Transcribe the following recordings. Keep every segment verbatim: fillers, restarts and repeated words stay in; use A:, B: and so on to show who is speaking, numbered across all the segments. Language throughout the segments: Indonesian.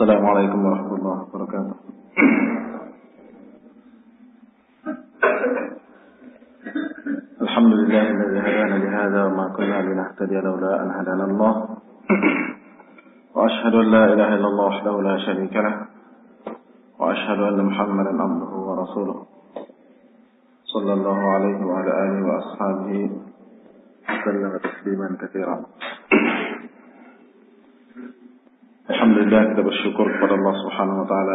A: Assalamualaikum warahmatullahi wabarakatuh. Alhamdulillahilladzi hadana li hadza wa ma kunna linahtadiya laula an hadana Allah. Wa ashhadu an la ilaha illallah wahdahu la syarika lah. Wa ashhadu anna Muhammadan abduhu wa rasuluh. Sallallahu alaihi wa ala alihi wa ashabihi sallama tasliman katsiran. Alhamdulillah, kita bersyukur kepada Allah Subhanahu wa taala.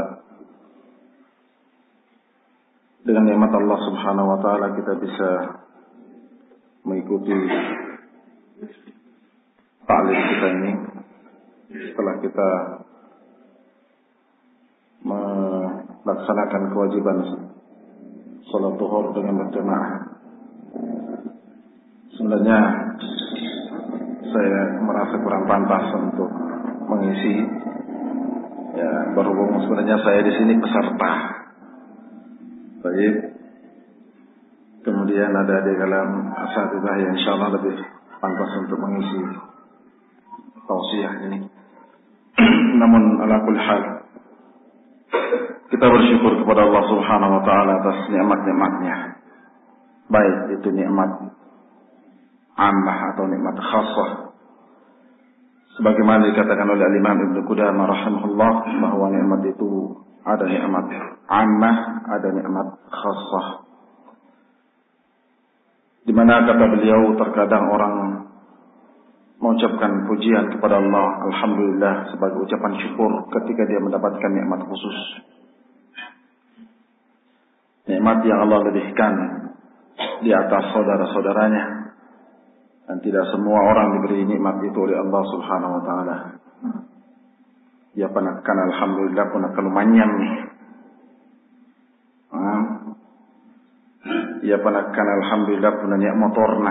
A: Dengan nikmat Allah Subhanahu wa taala kita bisa mengikuti ta'lim kita ini setelah kita melaksanakan kewajiban salat zuhur dengan berjamaah. Sebenarnya saya merasa kurang pantas untuk mengisi, ya, berhubung sebenarnya saya di sini peserta. Baik. Kemudian ada di dalam asatidzah yang insyaallah lebih pantas untuk mengisi tausiah ini. Namun ala kulli hal kita bersyukur kepada Allah Subhanahu wa taala atas nikmat-nikmatnya. Baik itu nikmat ammah atau nikmat khassah. Sebagaimana dikatakan oleh Imam Ibnu Qudamah rahimahullah bahwa nikmat itu ada nikmat ammah, ada nikmat khassah. Di mana kata beliau terkadang orang mengucapkan pujian kepada Allah, alhamdulillah, sebagai ucapan syukur ketika dia mendapatkan nikmat khusus. Nikmat yang Allah lebihkan di atas saudara-saudaranya. Dan tidak semua orang diberi nikmat itu oleh Allah Subhanahu wa taala. Ya panakan alhamdulillah puna kalumanyam nih. Hmm. Ya panakan alhamdulillah puna niat motorna.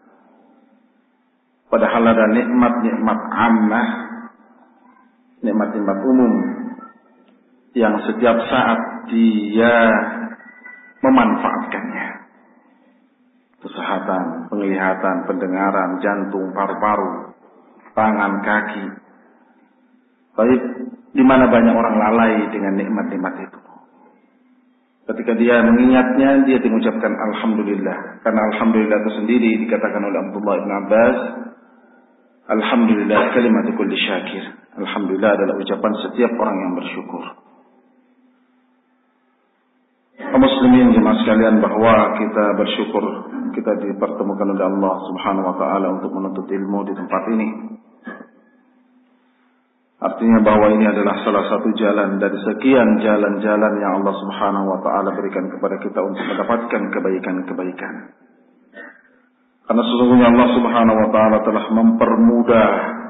A: Padahal ada nikmat-nikmat ammah, nikmat-nikmat umum yang setiap saat dia memanfaatkannya. Kesehatan, penglihatan, pendengaran, jantung, paru-paru, tangan, kaki. Baik, di mana banyak orang lalai dengan nikmat-nikmat itu. Ketika dia mengingatnya, dia mengucapkan alhamdulillah. Karena alhamdulillah itu sendiri dikatakan oleh Abdullah bin Abbas, alhamdulillah kalimatu kulli syakir. Alhamdulillah adalah ucapan setiap orang yang bersyukur. Muslimin jemaah sekalian, bahwa kita bersyukur kita dipertemukan oleh Allah Subhanahu wa taala untuk menuntut ilmu di tempat ini. Artinya bahwa ini adalah salah satu jalan dari sekian jalan-jalan yang Allah Subhanahu wa taala berikan kepada kita untuk mendapatkan kebaikan-kebaikan. Karena sesungguhnya Allah Subhanahu wa taala telah mempermudah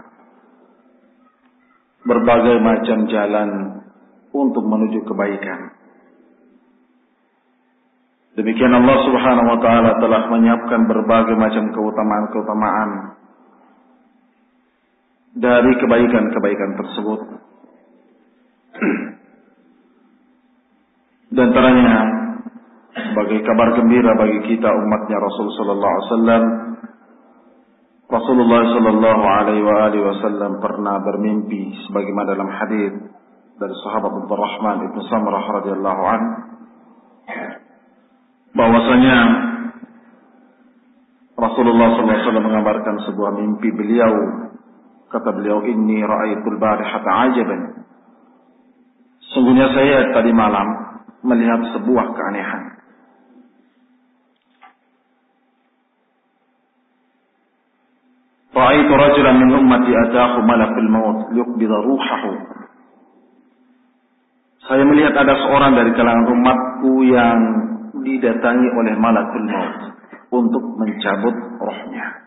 A: berbagai macam jalan untuk menuju kebaikan. Demikian Allah Subhanahu wa taala telah menyiapkan berbagai macam keutamaan-keutamaan dari kebaikan-kebaikan tersebut. Dan antaranya sebagai kabar gembira bagi kita umatnya Rasul sallallahu alaihi wasallam, Rasulullah sallallahu alaihi wasallam pernah bermimpi sebagaimana dalam hadis dari sahabat Abdurrahman ibn Samrah radhiyallahu anhu, bahwasanya Rasulullah sallallahu alaihi wasallam mengabarkan sebuah mimpi beliau. Kata beliau, inni ra'aitul barihata ajaban. Sungguhnya saya tadi malam melihat sebuah keanehan. Ra'aitu rajulan min ummati ataahu malakul maut liyuqbida ruhahu. Saya melihat ada seorang dari kalangan umatku yang didatangi oleh malakul maut untuk mencabut rohnya.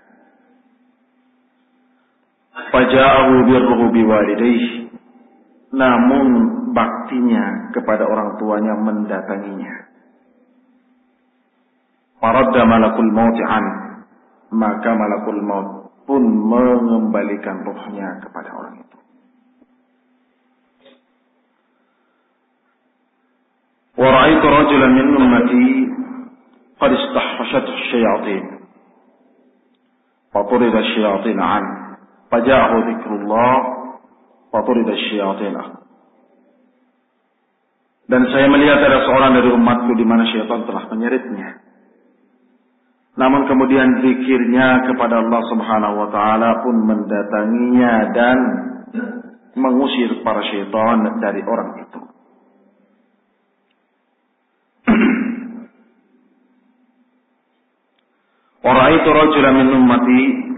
A: Faja'ahu birruhu biwalidayhi. Namun baktinya kepada orang tuanya mendatanginya. Faradda malakul maut an. Maka malakul maut pun mengembalikan rohnya kepada orang itu. Wa ra'aitu rajulan min ummati qad istahfashathu asyayatin. Faturida asyayatin an. Faja'ahu dzikrullah faturida asyayatin Dan saya melihat ada seorang dari umatku di mana syaitan telah menyeritnya. Namun kemudian zikirnya kepada Allah Subhanahu wa taala pun mendatanginya dan mengusir para syaitan dari orang itu. Wa ra'aitu rajulan min ummati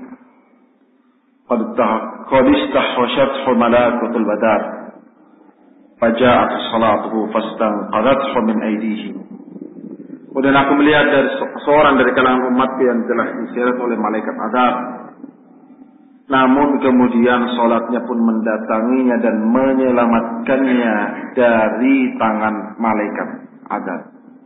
A: qad istahwashathu malakatul badar faja'at salatuhu fastanqadhathu min aydihim. Kemudian aku melihat dari seorang dari kalangan umatku yang telah diseret oleh malaikat azab. Namun kemudian salatnya pun mendatanginya dan menyelamatkannya dari tangan malaikat azab.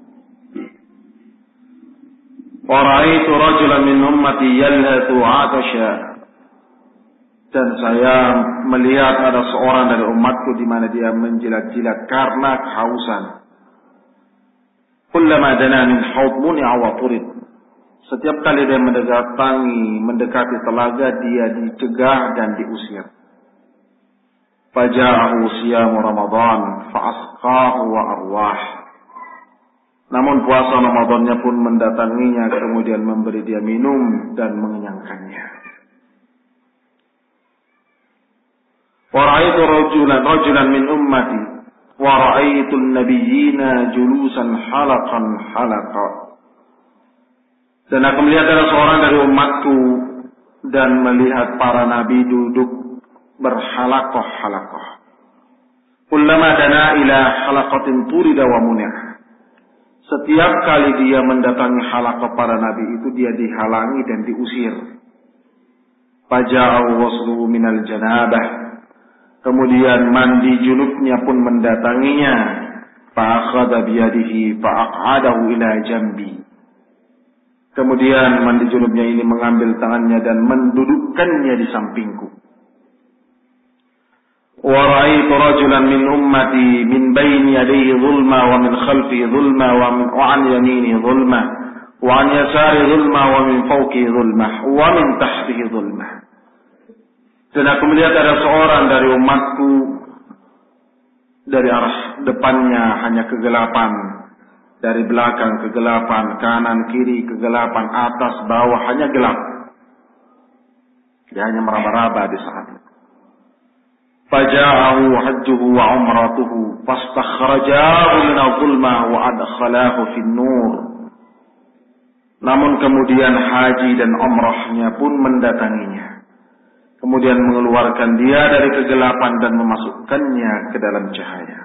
A: Wa ra'aitu rajulan min ummati yalhatu 'atasha. Dan saya melihat ada seorang dari umatku di mana dia menjilat-jilat karena kehausan. Kullama dana min haud muni'a wa turid. Setiap kali dia mendatangi, mendekati telaga, dia dicegah dan diusir. Faja'ahu siyamu Ramadan fa'asqahu wa arwah. Namun puasa Ramadannya pun mendatanginya, kemudian memberi dia minum dan mengenyangkannya. Wa ra'aitu rajulan rajulan min ummati wa ra'aitu an-nabiyyina julusan halaqan halaqa. Dan aku melihat ada seorang dari umatku dan melihat para nabi duduk berhalaqah-halaqah. Kullama dana ila halaqatin turida wa muni'a. Setiap kali dia mendatangi halaqah para nabi itu, dia dihalangi dan diusir. Faja'u wasluhu minal janabah. Kemudian mandi junubnya pun mendatanginya. Fa'akhadha biyadihi fa'aq'adahu ila jambi. Kemudian mandi junubnya ini mengambil tangannya dan mendudukkannya di sampingku. Wa ra'aitu rajulan min ummati min baini yadayhi dhulma wa min khalfihi dhulma wa min wa an yaminihi dhulma wa an yasarihi dhulma wa min fawqihi dhulma wa min tahtihi dhulma. Dan aku melihat ada seorang dari umatku, dari arah depannya hanya kegelapan, dari belakang kegelapan, kanan kiri kegelapan, atas bawah hanya gelap. Dia hanya meraba-raba di saat itu. Faja'ahu hajjuhu wa umratuhu fastakhrajahu min adh-dhulma wa adkhalahu fin nur. Namun kemudian haji dan umrahnya pun mendatanginya. Kemudian mengeluarkan dia dari kegelapan dan memasukkannya ke dalam cahaya.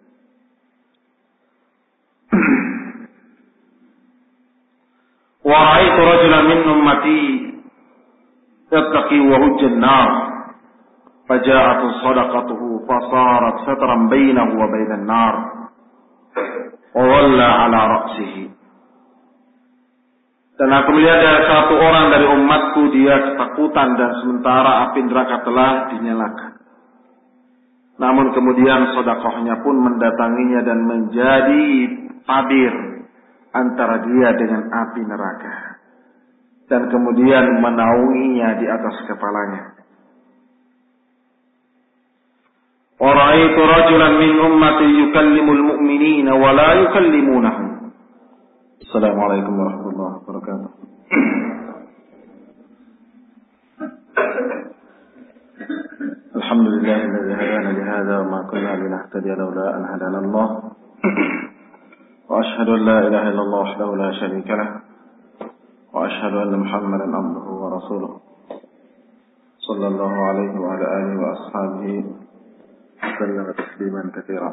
A: Wa ra'aitu rajulan min ummati yattaqi wa hujjan nar. Faja'at sadaqatuhu fasarat satran bainahu wa bainan nar. Wa walla 'ala ra'sihi. Dan aku melihat ada satu orang dari umatku, dia ketakutan dan sementara api neraka telah dinyalakan. Namun kemudian sedekahnya pun mendatanginya dan menjadi tabir antara dia dengan api neraka. Dan kemudian menaunginya di atas kepalanya. Wa ra'aitu rajulan min ummati yukallimul mu'minina wa la yukallimunahum. Assalamualaikum warahmatullahi wabarakatuh. Alhamdulillahilladzi hadana li hadza wa ma kunna linahtadiya lawla an hadana Allah. Wa ashhadu an la ilaha illallah wahdahu la sharika lah. Wa ashhadu anna Muhammadan abduhu wa rasuluh. Sallallahu alaihi wa ala alihi wa ashabihi sallama tasliman katsiran.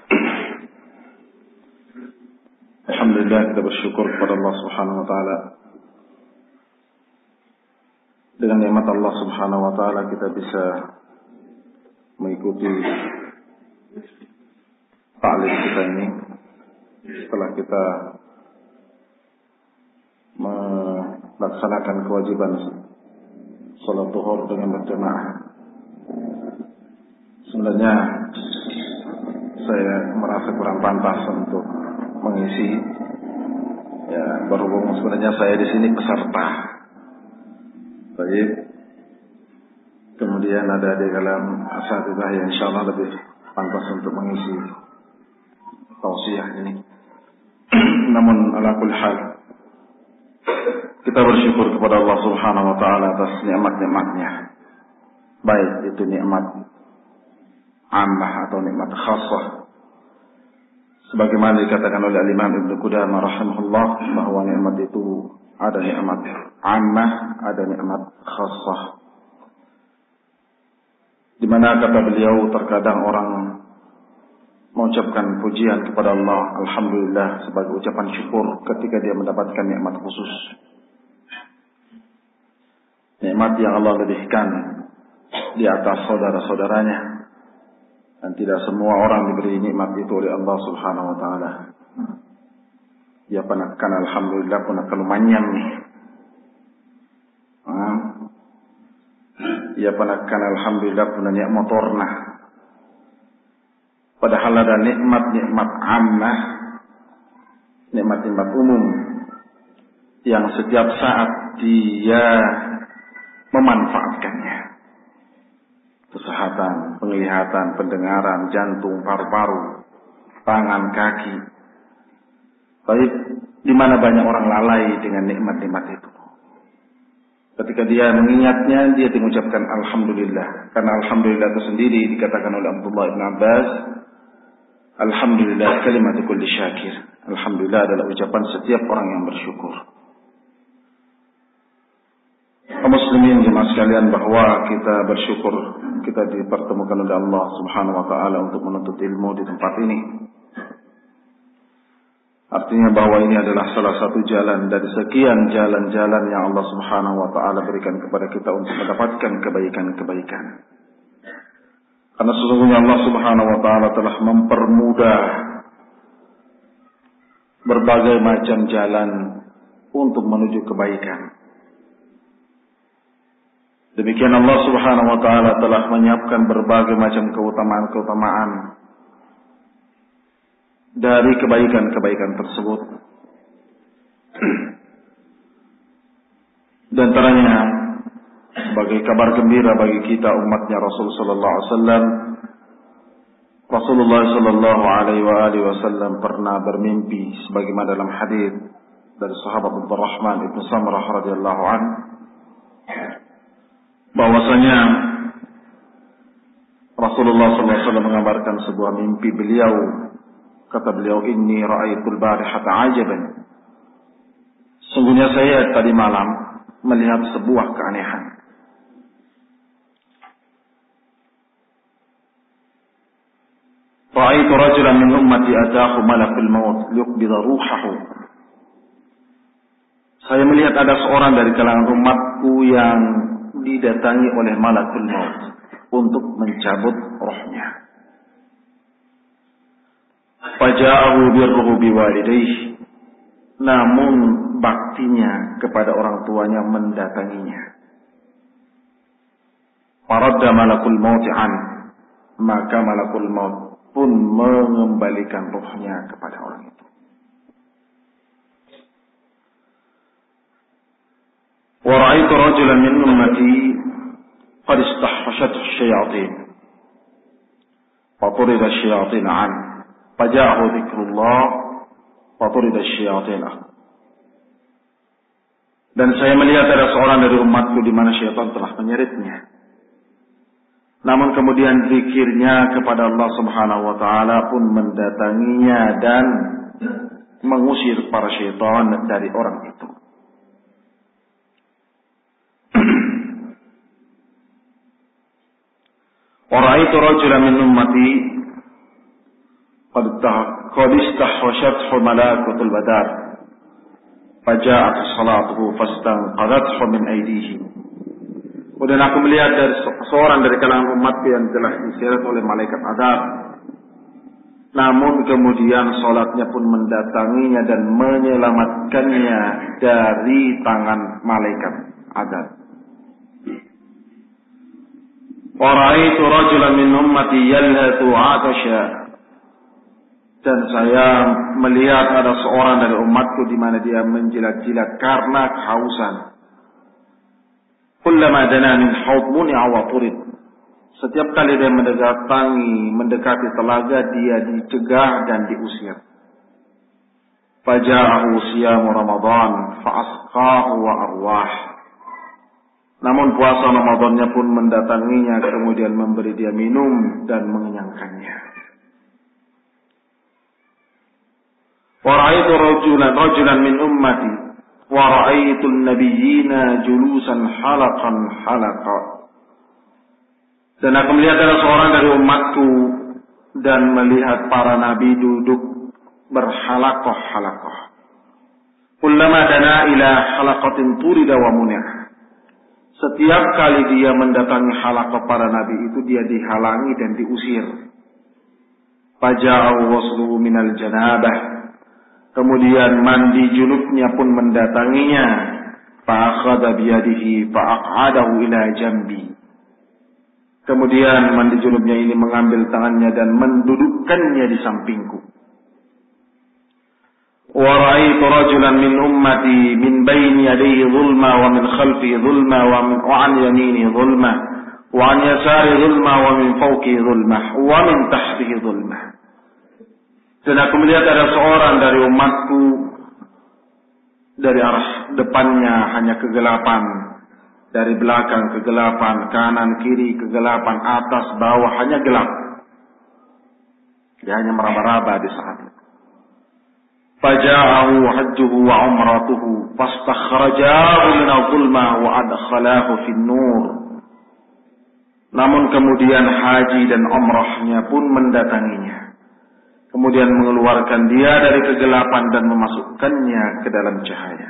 A: Alhamdulillah, kita bersyukur kepada Allah Subhanahu wa taala. Dengan nikmat Allah Subhanahu wa taala kita bisa mengikuti ta'lim kita ini setelah kita melaksanakan kewajiban salat zuhur dengan berjamaah. Sebenarnya saya merasa kurang pantas untuk mengisi, ya, berhubung sebenarnya saya di sini peserta. Baik. Kemudian ada di dalam asatidzah yang insyaallah lebih pantas untuk mengisi tausiah ini. Namun ala kulli hal kita bersyukur kepada Allah Subhanahu wa taala atas nikmat-nikmatnya. Baik itu nikmat ammah atau nikmat khassah. Sebagaimana dikatakan oleh Imam Ibnu Qudamah rahimahullah bahwa nikmat itu ada nikmat ammah, ada nikmat khassah. Di mana kata beliau terkadang orang mengucapkan pujian kepada Allah alhamdulillah sebagai ucapan syukur ketika dia mendapatkan nikmat khusus. Nikmat yang Allah lebihkan di atas saudara-saudaranya. Dan tidak semua orang diberi nikmat itu oleh Allah Subhanahu wa taala. Ya panakan alhamdulillah panakan lumanyam nih. Ah. Ya panakan alhamdulillah punya motor nah. Padahal ada nikmat-nikmat ammah, nikmat-nikmat umum yang setiap saat dia memanfaatkannya. Kesehatan, penglihatan, pendengaran, jantung, paru-paru, tangan, kaki. Baik, di mana banyak orang lalai dengan nikmat-nikmat itu. Ketika dia mengingatnya, dia mengucapkan alhamdulillah. Karena alhamdulillah itu sendiri dikatakan oleh Abdullah bin Abbas, alhamdulillah kalimatu kulli syakir. Alhamdulillah adalah ucapan setiap orang yang bersyukur. Muslimin jemaah sekalian, bahwa kita bersyukur kita dipertemukan oleh Allah Subhanahu wa taala untuk menuntut ilmu di tempat ini. Artinya bahwa ini adalah salah satu jalan dari sekian jalan-jalan yang Allah Subhanahu wa taala berikan kepada kita untuk mendapatkan kebaikan-kebaikan. Karena sesungguhnya Allah Subhanahu wa taala telah mempermudah berbagai macam jalan untuk menuju kebaikan. Demikian Allah Subhanahu wa taala telah menyiapkan berbagai macam keutamaan-keutamaan dari kebaikan-kebaikan tersebut. Dan antaranya sebagai kabar gembira bagi kita umatnya Rasul sallallahu alaihi wasallam, Rasulullah sallallahu alaihi wasallam pernah bermimpi sebagaimana dalam hadis dari sahabat Abdurrahman ibn Samrah radhiyallahu anhu, bahwasanya Rasulullah sallallahu alaihi wasallam mengabarkan sebuah mimpi beliau. Kata beliau, inni ra'aitul barihata ajaban. Sungguhnya saya tadi malam melihat sebuah keanehan. Ra'aitu rajulan min ummati ataahu malakul maut liyuqbida ruhahu. Saya melihat ada seorang dari kalangan umatku yang didatangi oleh malakul maut untuk mencabut rohnya. Faja'ahu birruhu biwalidayhi, namun baktinya kepada orang tuanya mendatanginya. Faradda malakul maut an, maka malakul maut pun mengembalikan rohnya kepada orang itu. Wa ra'aitu rajulan min ummati qad istahfashathu asyayatin fa turida asyayatin an faja'ahu dzikrullah fa turida asyayatin. Dan saya melihat ada seorang dari umatku di mana syaitan telah menyeritnya. Namun kemudian zikirnya kepada Allah Subhanahu wa taala pun mendatanginya dan mengusir para syaitan dari orang itu. Wa ra'aitu rajulan min ummati qad istahwashathu malakatul badar faja'at salatuhu fastanqadhathu min aydihim. Kemudian aku melihat dari seorang dari kalangan umatku yang telah diseret oleh malaikat azab. Namun kemudian salatnya pun mendatanginya dan menyelamatkannya dari tangan malaikat azab. Wa ra'aitu rajulan min ummati yalhatu 'atasha. Dan saya melihat ada seorang dari umatku di mana dia menjilat-jilat karena kehausan. Kullama dana min haud muni'a wa turid. Setiap kali dia mendatangi, mendekati telaga, dia dicegah dan diusir. Faja'ahu siyamu Ramadan fa'asqahu wa arwah. Namun puasa Ramadannya pun mendatanginya, kemudian memberi dia minum dan mengenyangkannya. Wa ra'aitu rajulan rajulan min ummati wa ra'aitu an-nabiyyina julusan halaqan halaqa. Dan aku melihat ada seorang dari umatku dan melihat para nabi duduk berhalakoh-halakoh. Kullama dana ila halaqatin turida wa munih. Setiap kali dia mendatangi halakoh para nabi itu, dia dihalangi dan diusir. Faja'u wasluhu minal janabah. Kemudian mandi junubnya pun mendatanginya. Fa'akhadha biyadihi fa'aq'adahu ila jambi. Kemudian mandi junubnya ini mengambil tangannya dan mendudukkannya di sampingku. Wa ra'aitu rajulan min ummati min baini yadayhi dhulma wa min khalfihi dhulma wa min wa an yaminihi dhulma wa an yasarihi dhulma wa min fawqihi dhulma wa min tahtihi dhulma. Dan aku melihat ada seorang dari umatku, dari arah depannya hanya kegelapan, dari belakang kegelapan, kanan kiri kegelapan, atas bawah hanya gelap. Dia hanya meraba-raba di saat itu. Faja'ahu hajjuhu wa umratuhu fastakhrajahu min al-zulma wa adkhalahu fin nur. Namun kemudian haji dan umrahnya pun mendatanginya. Kemudian mengeluarkan dia dari kegelapan dan memasukkannya ke dalam cahaya.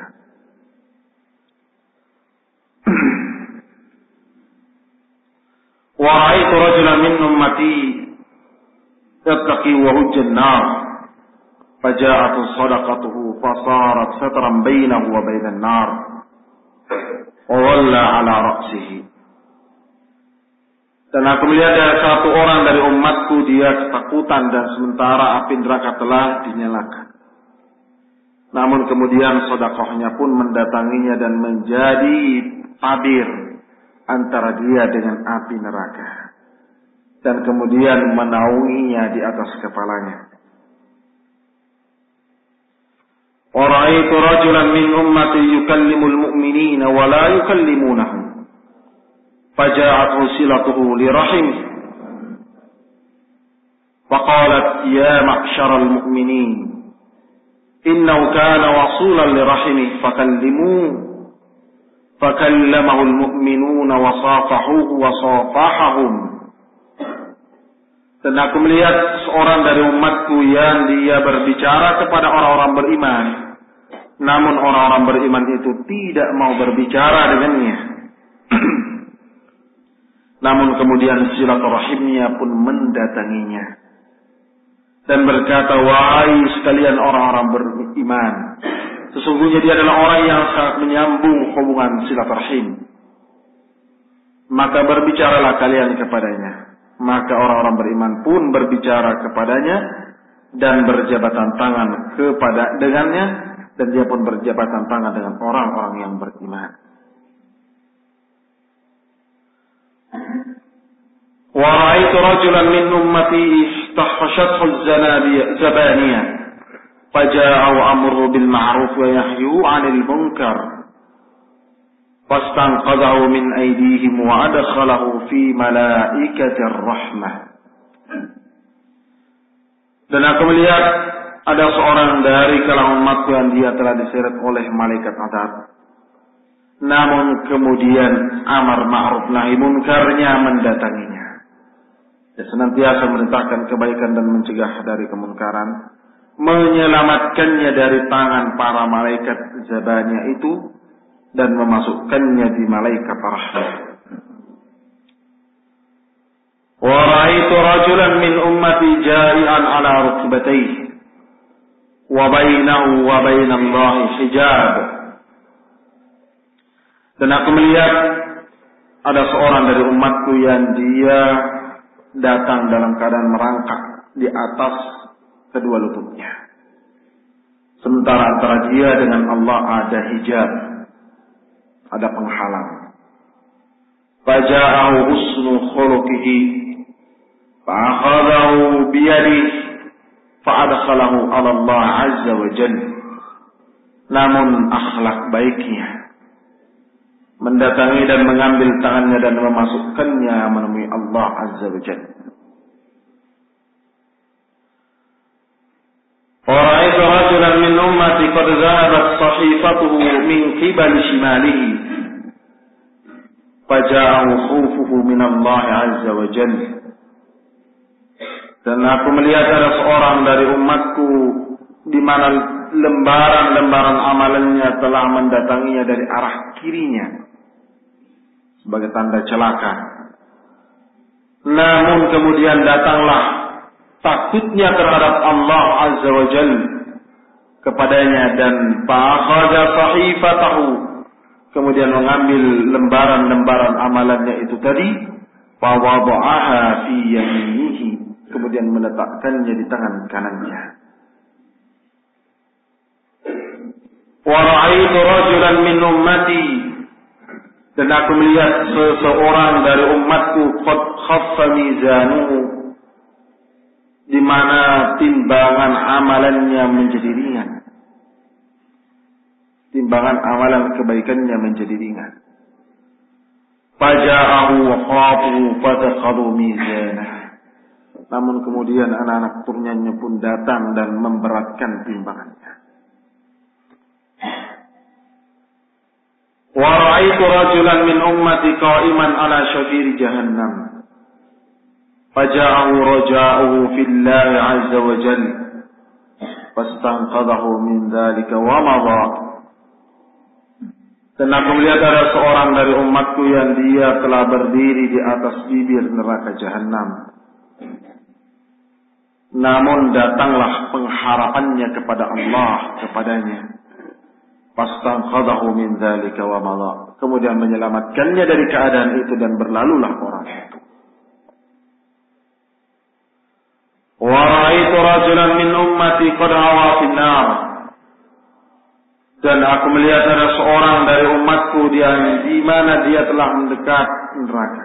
A: Wa ra'aitu rajulan min ummati yattaqi wa hujjan nar. Faja'atu sadaqatuhu fasarat satran bainahu wa bainan nar. Wa walla ala ra'sihi. Dan aku melihat ada satu orang dari umatku, dia ketakutan dan sementara api neraka telah dinyalakan. Namun kemudian sedekahnya pun mendatanginya dan menjadi tabir antara dia dengan api neraka. Dan kemudian menaunginya di atas kepalanya. Wa ra'aitu rajulan min ummati yukallimul mu'minina wa la yukallimunahum. Faja'athu silatuhu li rahim. Faqalat ya ma'syaral mu'minin, innahu kana wasulan li rahimih fakallimuhu. Fakallamahu al-mu'minuna wa safahuhu wa safahahum. Dan aku melihat seorang dari umatku yang dia berbicara kepada orang-orang beriman, namun orang-orang beriman itu tidak mau berbicara dengannya. Namun kemudian silaturahimnya pun mendatanginya dan berkata, wahai sekalian orang-orang beriman, sesungguhnya dia adalah orang yang sangat menyambung hubungan silaturahim. Maka berbicaralah kalian kepadanya. Maka orang-orang beriman pun berbicara kepadanya dan berjabatan tangan kepada dengannya, dan dia pun berjabatan tangan dengan orang-orang yang beriman. Wa ra'aitu rajulan min ummati istahshathu az-zabaniyah faja'u amru bil ma'ruf wa yahyu 'anil munkar fastanqadhahu min aydihim wa adkhalahu fi malaikatir rahmah. Dan aku melihat ada seorang dari kalangan umatku yang dia telah diseret oleh malaikat azab. Namun kemudian amar ma'ruf nahi munkarnya mendatanginya. Dia senantiasa memerintahkan kebaikan dan mencegah dari kemunkaran, menyelamatkannya dari tangan para malaikat zabaniyah itu dan memasukkannya di malaikat rahmat. Wa ra'aitu rajulan min ummati ja'ian ala rukbatayhi wa bainahu wa bainallahi hijab. Dan aku melihat ada seorang dari umatku yang dia datang dalam keadaan merangkak di atas kedua lututnya. Sementara antara dia dengan Allah ada hijab, ada penghalang. faja'ahu husnu khuluqihi fa'akhadahu biyadihi fa'adkhalahu 'ala Allah 'azza wa jalla. Namun akhlak baiknya mendatangi dan mengambil tangannya dan memasukkannya menemui Allah azza wa jalla. ورأيت رجلا من أمتي قد ذهبت صحيفته من قبل شماله فجاءه خوفه من الله عز وجل. Dan aku melihat ada seorang dari umatku di mana lembaran-lembaran amalannya telah mendatanginya dari arah kirinya sebagai tanda celaka. Namun kemudian datanglah takutnya terhadap Allah Azza wa Jalla kepadanya dan fa'akhadha sahifatahu, kemudian mengambil lembaran-lembaran amalannya itu tadi, fa wada'aha fi yaminihi, kemudian meletakkannya di tangan kanannya. Wa ra'aitu rajulan min ummati, dan aku melihat seseorang dari umatku qad khaffa mizanuhu, di mana timbangan amalannya menjadi ringan. Timbangan amalan kebaikannya menjadi ringan. Faja'ahu wa khafu fatakhadhu mizanah. Namun kemudian anak-anak turunannya pun datang dan memberatkan timbangannya. Wa ra'aitu rajulan min ummati qa'iman ala syafiri jahannam. Faja'ahu raja'uhu fillahi 'azza wa jalla fastanqadhahu min dzalika wa madha. Dan aku melihat ada seorang dari umatku yang dia telah berdiri di atas bibir neraka jahanam. Namun datanglah pengharapannya kepada Allah kepadanya. Fastanqadhahu min dzalika wa madha. Kemudian menyelamatkannya dari keadaan itu dan berlalulah orang itu. Wa ra'aitu rajulan min ummati qad hawa fin nar. Dan aku melihat ada seorang dari umatku dia di mana dia telah mendekat neraka.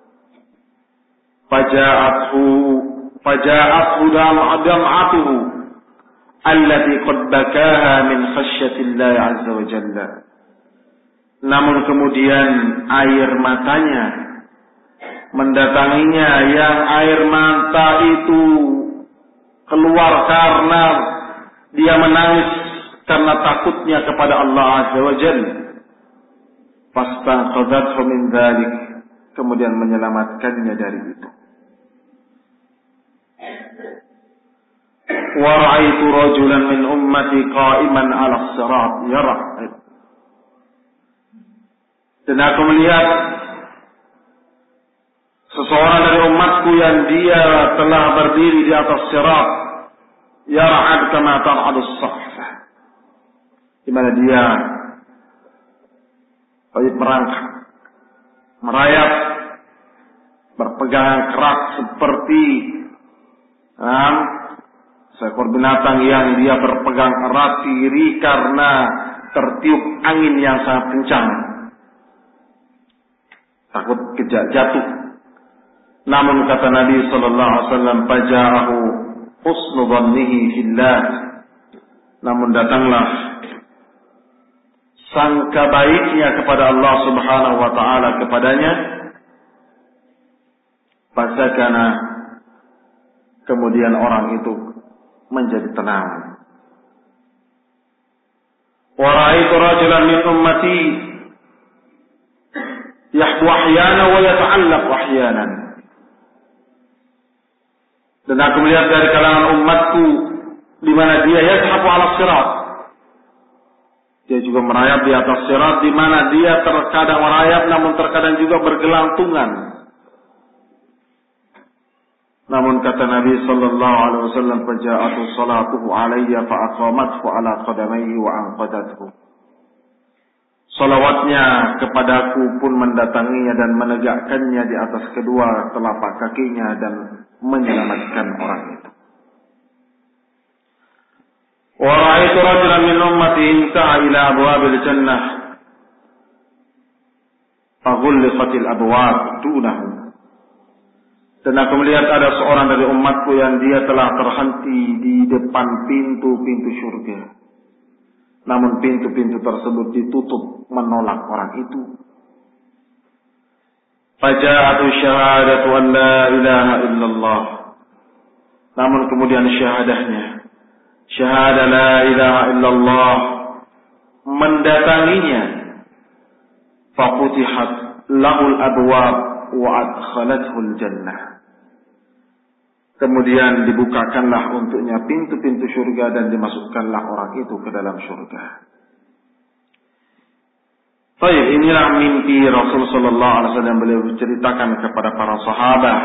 A: Faja'athu faja'athu dam'atuhu allati qad bakaha min khasyatillah 'azza wa jalla. Namun kemudian air matanya mendatanginya, yang air mata itu keluar karena dia menangis karena takutnya kepada Allah Azza wa Jalla. Fastanqadhathu min dzalik, kemudian menyelamatkannya dari itu. Wa ra'aitu rajulan min ummati qa'iman 'ala as-sirat yara. Dan aku melihat seseorang dari umatku yang dia telah berdiri di atas sirat, yar'ad kama tar'adu as-sahfah, di mana dia merangkak, merayap, berpegangan keras seperti um, seekor binatang yang dia berpegang erat diri karena tertiup angin yang sangat kencang, takut kejak jatuh. Namun kata Nabi sallallahu alaihi wasallam, faja'ahu husnu dhannihi fillah. Namun datanglah sangka baiknya kepada Allah Subhanahu wa taala kepadanya. Fasakana, kemudian orang itu menjadi tenang. Wa ra'aitu rajulan min ummati yahbu ahyana wa yata'allaq ahyanan. Dan aku melihat dari kalangan umatku di mana dia yazhabu 'ala sirat. Dia juga merayap di atas sirat, di mana dia terkadang merayap namun terkadang juga bergelantungan. Namun kata Nabi sallallahu alaihi wasallam, faja'atu salatuhu 'alayya fa aqamathu 'ala qadamayhi wa anqadathu. Salawatnya kepadaku pun mendatanginya dan menegakkannya di atas kedua telapak kakinya dan menyelamatkan orang itu. Wa ra'aitu rajulan min ummati inta'a ila abwabil jannah faghulqatil abwab dunahu. Dan aku melihat ada seorang dari umatku yang dia telah terhenti di depan pintu-pintu surga. Namun pintu-pintu tersebut ditutup menolak orang itu. Faja'atu syahadatu an la ilaha illallah. Namun kemudian syahadahnya, syahadah la ilaha illallah mendatanginya. Fafutihat lahul abwab wa adkhalathul jannah. Kemudian dibukakanlah untuknya pintu-pintu surga dan dimasukkanlah orang itu ke dalam surga. Baik, inilah mimpi Rasul sallallahu alaihi wasallam, beliau ceritakan kepada para sahabat.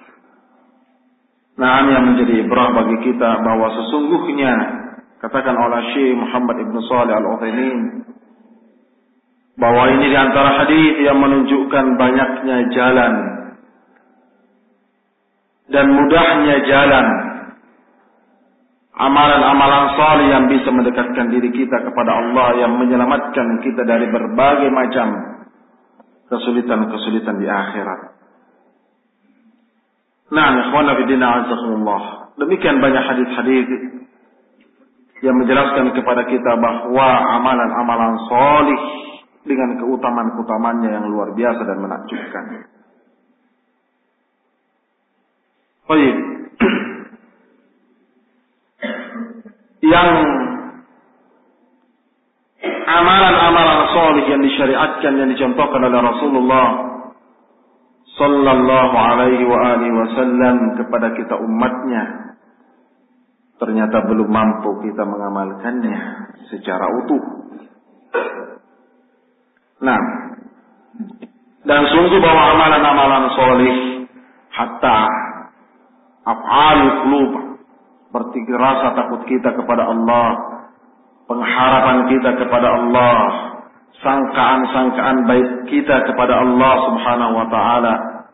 A: Nah, yang menjadi ibrah bagi kita bahwa sesungguhnya katakan oleh Syekh Muhammad Ibn Shalih Al-Utsaimin bahwa ini di antara hadis yang menunjukkan banyaknya jalan dan mudahnya jalan amalan-amalan saleh yang bisa mendekatkan diri kita kepada Allah, yang menyelamatkan kita dari berbagai macam kesulitan-kesulitan di akhirat. Nah, ikhwana fillah azakumullah. Demikian banyak hadis-hadis yang menjelaskan kepada kita bahwa amalan-amalan saleh dengan keutamaan-keutamaannya yang luar biasa dan menakjubkan. Baik. Yang amalan-amalan saleh yang disyariatkan, yang dicontohkan oleh Rasulullah sallallahu alaihi wa alihi wasallam kepada kita umatnya, ternyata belum mampu kita mengamalkannya secara utuh. Nah, dan sungguh bahwa amalan-amalan saleh hatta af'al qulub, seperti rasa takut kita kepada Allah, pengharapan kita kepada Allah, sangkaan-sangkaan baik kita kepada Allah Subhanahu wa taala.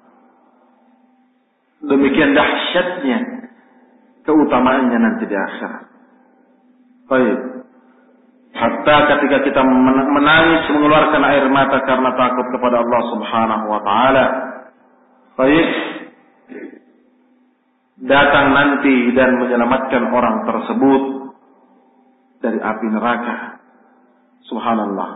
A: Demikian dahsyatnya keutamaannya nanti di akhirat. Baik. Hatta ketika kita menangis mengeluarkan air mata karena takut kepada Allah Subhanahu wa taala. Baik. Datang nanti dan menyelamatkan orang tersebut dari api neraka. Subhanallah.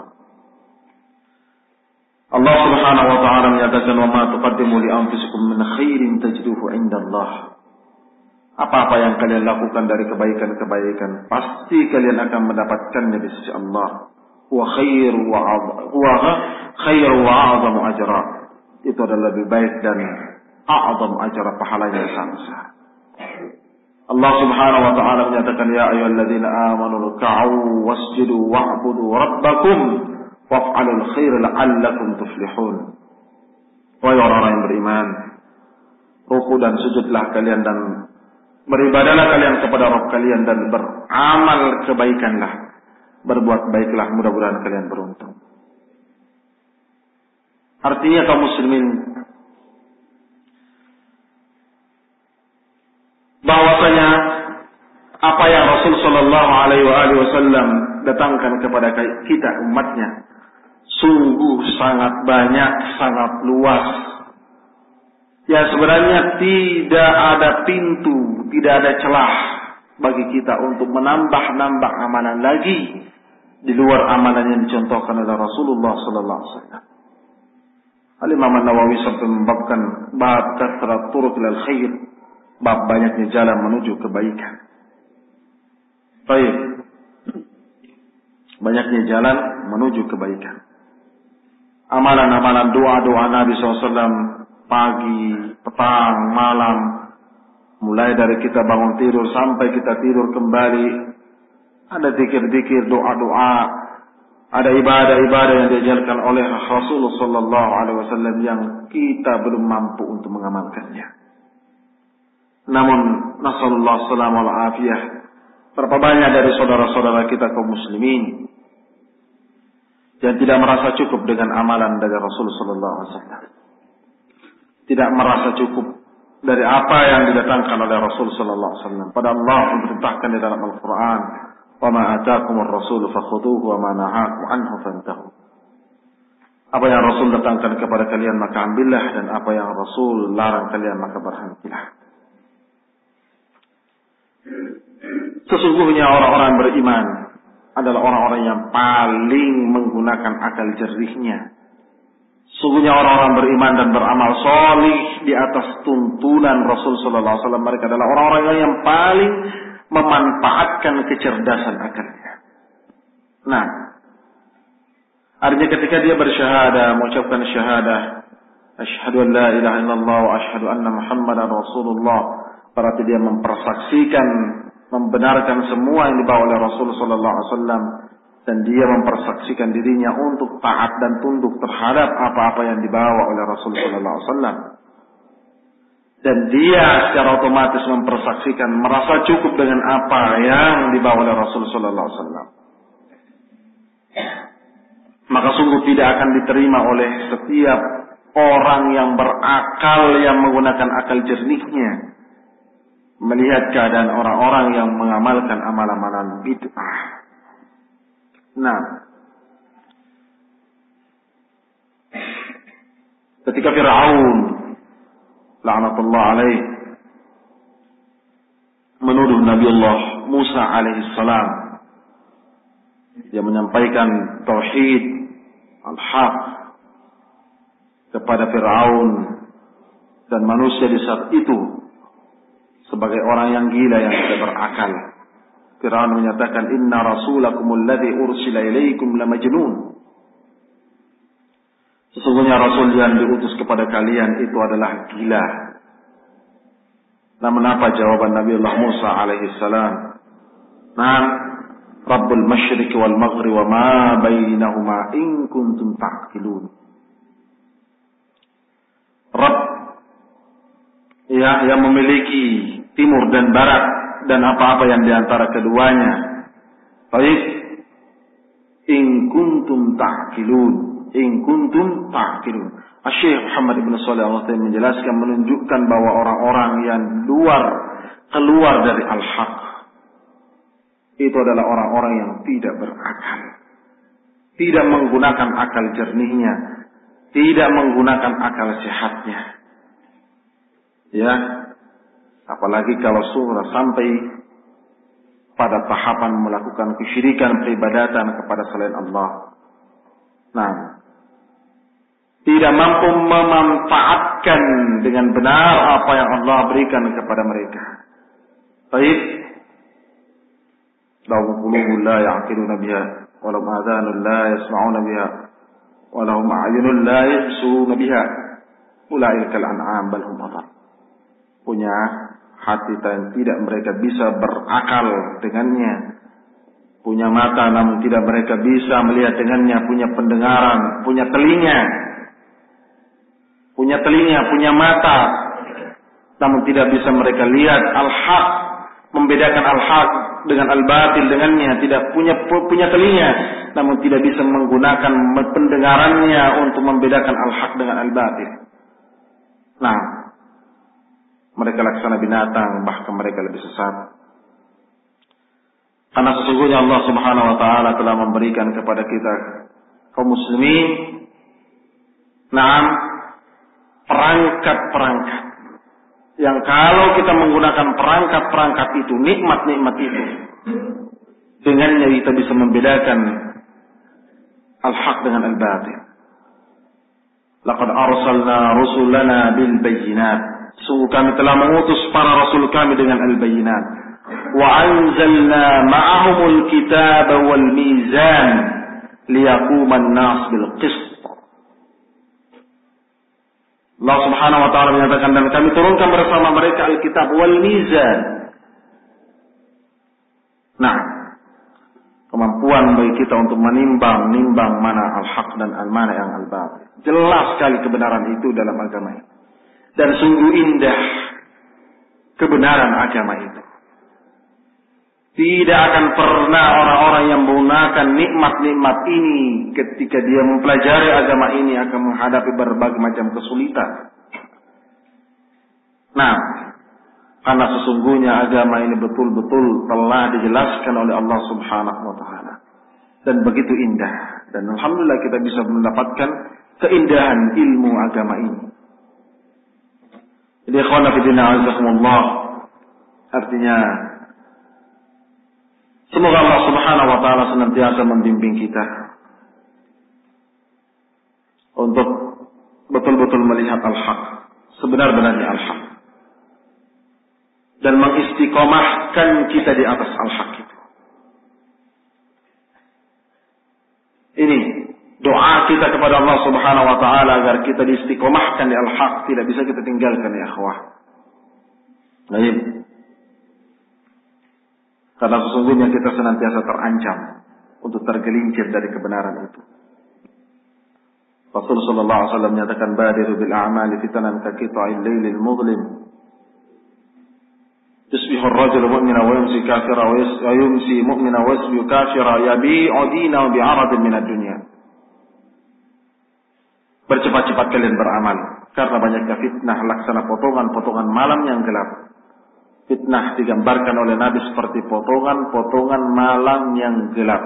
A: Allah Subhanahu wa taala menyatakan, "Wa ma tuqaddimu li anfusikum min khairin tajiduhu 'indallah." Apa-apa yang kalian lakukan dari kebaikan-kebaikan, pasti kalian akan mendapatkannya di sisi Allah. Wa khairu wa huwa khairu wa 'azamu ajra. Itu adalah lebih baik dan a'zam ajra, pahalanya sangat besar. Allah Subhanahu wa taala menyatakan, "Ya ayyuhalladzina amanu ruk'u wasjudu wa'budu rabbakum waf'alul khair la'allakum tuflihun." Wahai orang-orang yang beriman, ruku dan sujudlah kalian dan beribadahlah kalian kepada Rabb kalian dan beramal kebaikanlah, berbuat baiklah, mudah-mudahan kalian beruntung. Artinya kaum muslimin, bahwasanya apa yang Rasul sallallahu alaihi wasallam datangkan kepada kita umatnya sungguh sangat banyak, sangat luas. Ya, sebenarnya tidak ada pintu, tidak ada celah bagi kita untuk menambah-nambah amalan lagi di luar amalan yang dicontohkan oleh Rasulullah sallallahu alaihi wasallam. Al-Imam An-Nawawi sampai membabkan bab katsrat turuq ilal khair, bab banyaknya jalan menuju kebaikan. Baik. Banyaknya jalan menuju kebaikan. Amalan-amalan doa-doa Nabi shallallahu alaihi wasallam pagi, petang, malam, mulai dari kita bangun tidur sampai kita tidur kembali, ada zikir-zikir, doa-doa, ada ibadah-ibadah yang diajarkan oleh Rasulullah sallallahu alaihi wasallam yang kita belum mampu untuk mengamalkannya. Namun nasallallahu salamul afiyah, berapa banyak dari saudara-saudara kita kaum muslimin yang tidak merasa cukup dengan amalan dari Rasulullah sallallahu alaihi wasallam. Tidak merasa cukup dari apa yang didatangkan oleh Rasul sallallahu alaihi wasallam. Pada Allah memerintahkan di dalam Al-Qur'an, "Wa ma ataakumur rasul fakhudhuhu wa ma nahakum anhu fantahu." Apa yang Rasul datangkan kepada kalian maka ambillah, dan apa yang Rasul larang kalian maka berhentilah. Sesungguhnya orang-orang beriman adalah orang-orang yang paling menggunakan akal jernihnya. Sesungguhnya orang-orang beriman dan beramal solih di atas tuntunan Rasul Sallallahu Alaihi Wasallam, mereka adalah orang-orang yang paling memanfaatkan kecerdasan akalnya. Nah, artinya ketika dia bersyahadah, mengucapkan syahadah, asyhadu an la ilaha illallah wa asyhadu anna Muhammadar Rasulullah, berarti dia mempersaksikan, membenarkan semua yang dibawa oleh Rasul Sallallahu Alaihi Wasallam, dan dia mempersaksikan dirinya untuk taat dan tunduk terhadap apa-apa yang dibawa oleh Rasul Sallallahu Alaihi Wasallam. Dan dia secara otomatis mempersaksikan, merasa cukup dengan apa yang dibawa oleh Rasul Sallallahu Alaihi Wasallam. Maka sungguh tidak akan diterima oleh setiap orang yang berakal, yang menggunakan akal jernihnya, melihat keadaan orang-orang yang mengamalkan amal-amalan bid'ah. Nah, ketika Fir'aun la'natullah alaih menuduh Nabi Allah Musa alaihissalam, dia menyampaikan tauhid al-haq kepada Fir'aun dan manusia di saat itu sebagai orang yang gila, yang tidak berakal. Fir'aun menyatakan, inna rasulakumul ladzi ursila ilaikum lamajnun. Sesungguhnya Rasul yang diutus kepada kalian itu adalah gila. Namun apa jawaban Nabi Allah Musa alaihi salam? Nah, Rabbul Masyriq wal Maghrib wa ma bainahuma in kuntum ta'qilun. Rabb, ya, yang memiliki timur dan barat dan apa-apa yang di antara keduanya. Baik, in kuntum ta'qilun, in kuntum ta'qilun. Syekh Muhammad bin Shalih Al-Utsaimin menjelaskan, menunjukkan bahwa orang-orang yang luar keluar dari al-haq itu adalah orang-orang yang tidak berakal, tidak menggunakan akal jernihnya, tidak menggunakan akal sehatnya. Ya, apalagi kalau sudah sampai pada tahapan melakukan kesyirikan peribadatan kepada selain Allah. Nah, tidak mampu memanfaatkan dengan benar apa yang Allah berikan kepada mereka. Baik, lahum qulubun la ya'qiluna biha wa lahum adhanun la yasma'una biha wa lahum a'yunun la yabsiruna biha ulaikal an'am bal hum adall. Punya hati yang tidak mereka bisa berakal dengannya, punya mata namun tidak mereka bisa melihat dengannya, punya pendengaran, punya telinga, punya telinga, punya mata, namun tidak bisa mereka lihat al-haq, membedakan al-haq dengan al-batil dengannya, tidak punya punya telinga, namun tidak bisa menggunakan pendengarannya untuk membedakan al-haq dengan al-batil. Nah, mereka laksana binatang, bahkan mereka lebih sesat. Karena sesungguhnya Allah Subhanahu wa taala telah memberikan kepada kita kaum muslimin, nah, perangkat-perangkat yang kalau kita menggunakan perangkat-perangkat itu, nikmat-nikmat itu, dengannya kita bisa membedakan al-haq dengan al-batil. Laqad arsalna rusulana bil bayyinat. Sungguh kami telah mengutus para rasul kami dengan al-bayyinat. Wa anzalna ma'ahumul kitaba wal mizan liyaquma an-nas bil qist. Allah Subhanahu wa taala menyatakan, dan kami turunkan bersama mereka al-kitab wal mizan. Nah, kemampuan bagi kita untuk menimbang, nimbang mana al-haq dan al-mana yang al-batil. Jelas sekali kebenaran itu dalam agama ini. Dan sungguh indah kebenaran agama itu. Tidak akan pernah orang-orang yang menggunakan nikmat-nikmat ini ketika dia mempelajari agama ini akan menghadapi berbagai macam kesulitan. Nah, karena sesungguhnya agama ini betul-betul telah dijelaskan oleh Allah Subhanahu wa taala. Dan begitu indah. Dan alhamdulillah kita bisa mendapatkan keindahan ilmu agama ini. Jadi ikhwana fillah azakumullah, artinya semoga Allah Subhanahu wa taala senantiasa membimbing kita untuk betul-betul melihat al-haq, sebenar-benarnya al-haq, dan mengistiqomahkan kita di atas al-haq itu. Ini doa kita kepada Allah Subhanahu wa taala agar kita diistiqomahkan di al-haq, tidak bisa kita tinggalkan ya akhwah. Baik. Karena sesungguhnya kita senantiasa terancam untuk tergelincir dari kebenaran itu. Rasul sallallahu alaihi wasallam menyatakan badiru bil a'mali fitanan ka qita'il lailil mudlim. Yusbihu ar-rajulu mu'mina wa yumsi kafira wa yumsi mu'mina wa yusbihu kafira yabi'u dinahu bi'aradin minad dunya. Bercepat-cepat kalian beramal karena banyaknya fitnah laksana potongan-potongan malam yang gelap. Fitnah digambarkan oleh Nabi seperti potongan-potongan malam yang gelap.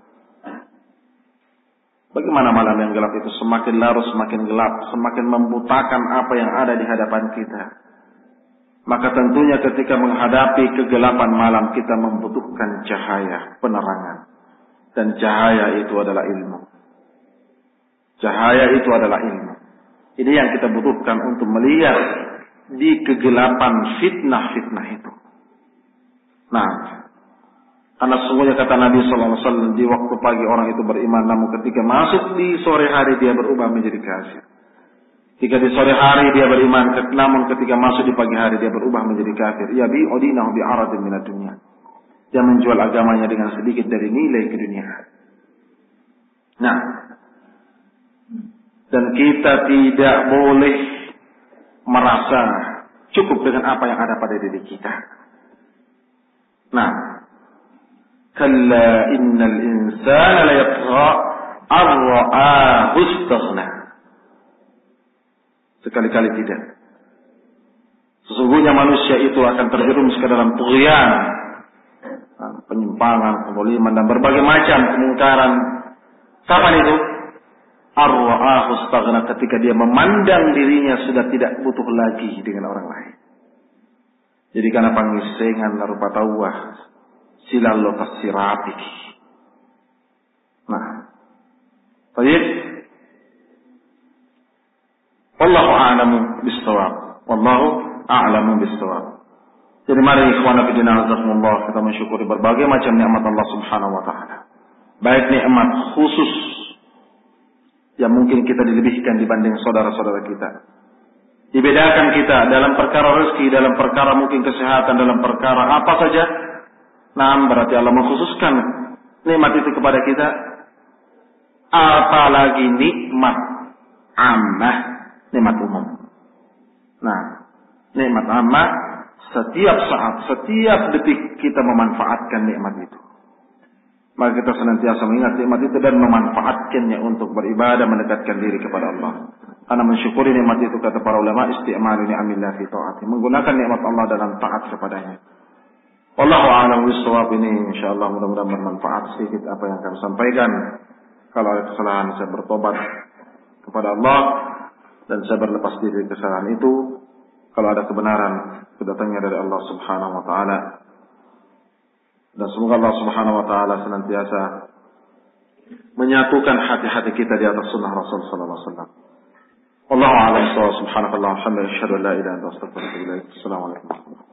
A: Bagaimana malam yang gelap itu? Semakin larut semakin gelap, semakin membutakan apa yang ada di hadapan kita. Maka tentunya ketika menghadapi kegelapan malam kita membutuhkan cahaya, penerangan. Dan cahaya itu adalah ilmu. Cahaya itu adalah ilmu. Ini yang kita butuhkan untuk melihat di kegelapan fitnah-fitnah itu. Nah, karena sesungguhnya kata Nabi sallallahu alaihi wasallam, di waktu pagi orang itu beriman, namun ketika masuk di sore hari dia berubah menjadi kafir. Jika di sore hari dia beriman, namun ketika masuk di pagi hari dia berubah menjadi kafir. Ya bi udinahu bi aradin minad dunya. Dia menjual agamanya dengan sedikit dari nilai keduniaan. Nah, dan kita tidak boleh merasa cukup dengan apa yang ada pada diri kita. Nah, kalla innal insana la yatgha ar-ra'ahu istaghna. Sekali-kali tidak. Sesungguhnya manusia itu akan terjerumus ke dalam tughyan, penyimpangan, kezaliman dan berbagai macam kemungkaran. Kapan itu? Ar-ra'ahu istaghna, ketika dia memandang dirinya sudah tidak butuh lagi dengan orang lain. Jadi karena pangisengan rupa tawah silalo kasirapik. Nah, baik. Wallahu a'lamu bis-shawab. Wallahu a'lamu bis-shawab. Jadi mari ikhwan fillah azakumullah, kita mensyukuri berbagai macam nikmat Allah Subhanahu wa taala. Baik nikmat khusus yang mungkin kita dilebihkan dibanding saudara-saudara kita. Dibedakan kita dalam perkara rezeki, dalam perkara mungkin kesehatan, dalam perkara apa saja. Nah, berarti Allah mengkhususkan nikmat itu kepada kita. Apalagi nikmat ammah, nikmat umum. Nah, nikmat ammah setiap saat, setiap detik kita memanfaatkan nikmat itu. Maka kita senantiasa mengingat nikmat itu dan memanfaatkannya untuk beribadah, mendekatkan diri kepada Allah. Karena mensyukuri nikmat itu, kata para ulama, isti'malu ni'amillah fi ta'ati, menggunakan nikmat Allah dalam taat kepadanya. Wallahu a'lam bis-shawab. Ini insyaallah mudah-mudahan bermanfaat sedikit apa yang kami sampaikan. Kalau ada kesalahan saya bertobat kepada Allah dan saya berlepas diri dari kesalahan itu. Kalau ada kebenaran, kedatangnya dari Allah Subhanahu wa taala. Dan semoga Allah Subhanahu wa taala senantiasa menyatukan hati-hati kita di atas sunnah Rasul sallallahu alaihi wasallam. Wallahu a'lam. Subhanakallahumma wa bihamdika asyhadu an la ilaha illa anta astaghfiruka wa atubu ilaik. Assalamualaikum warahmatullahi wabarakatuh.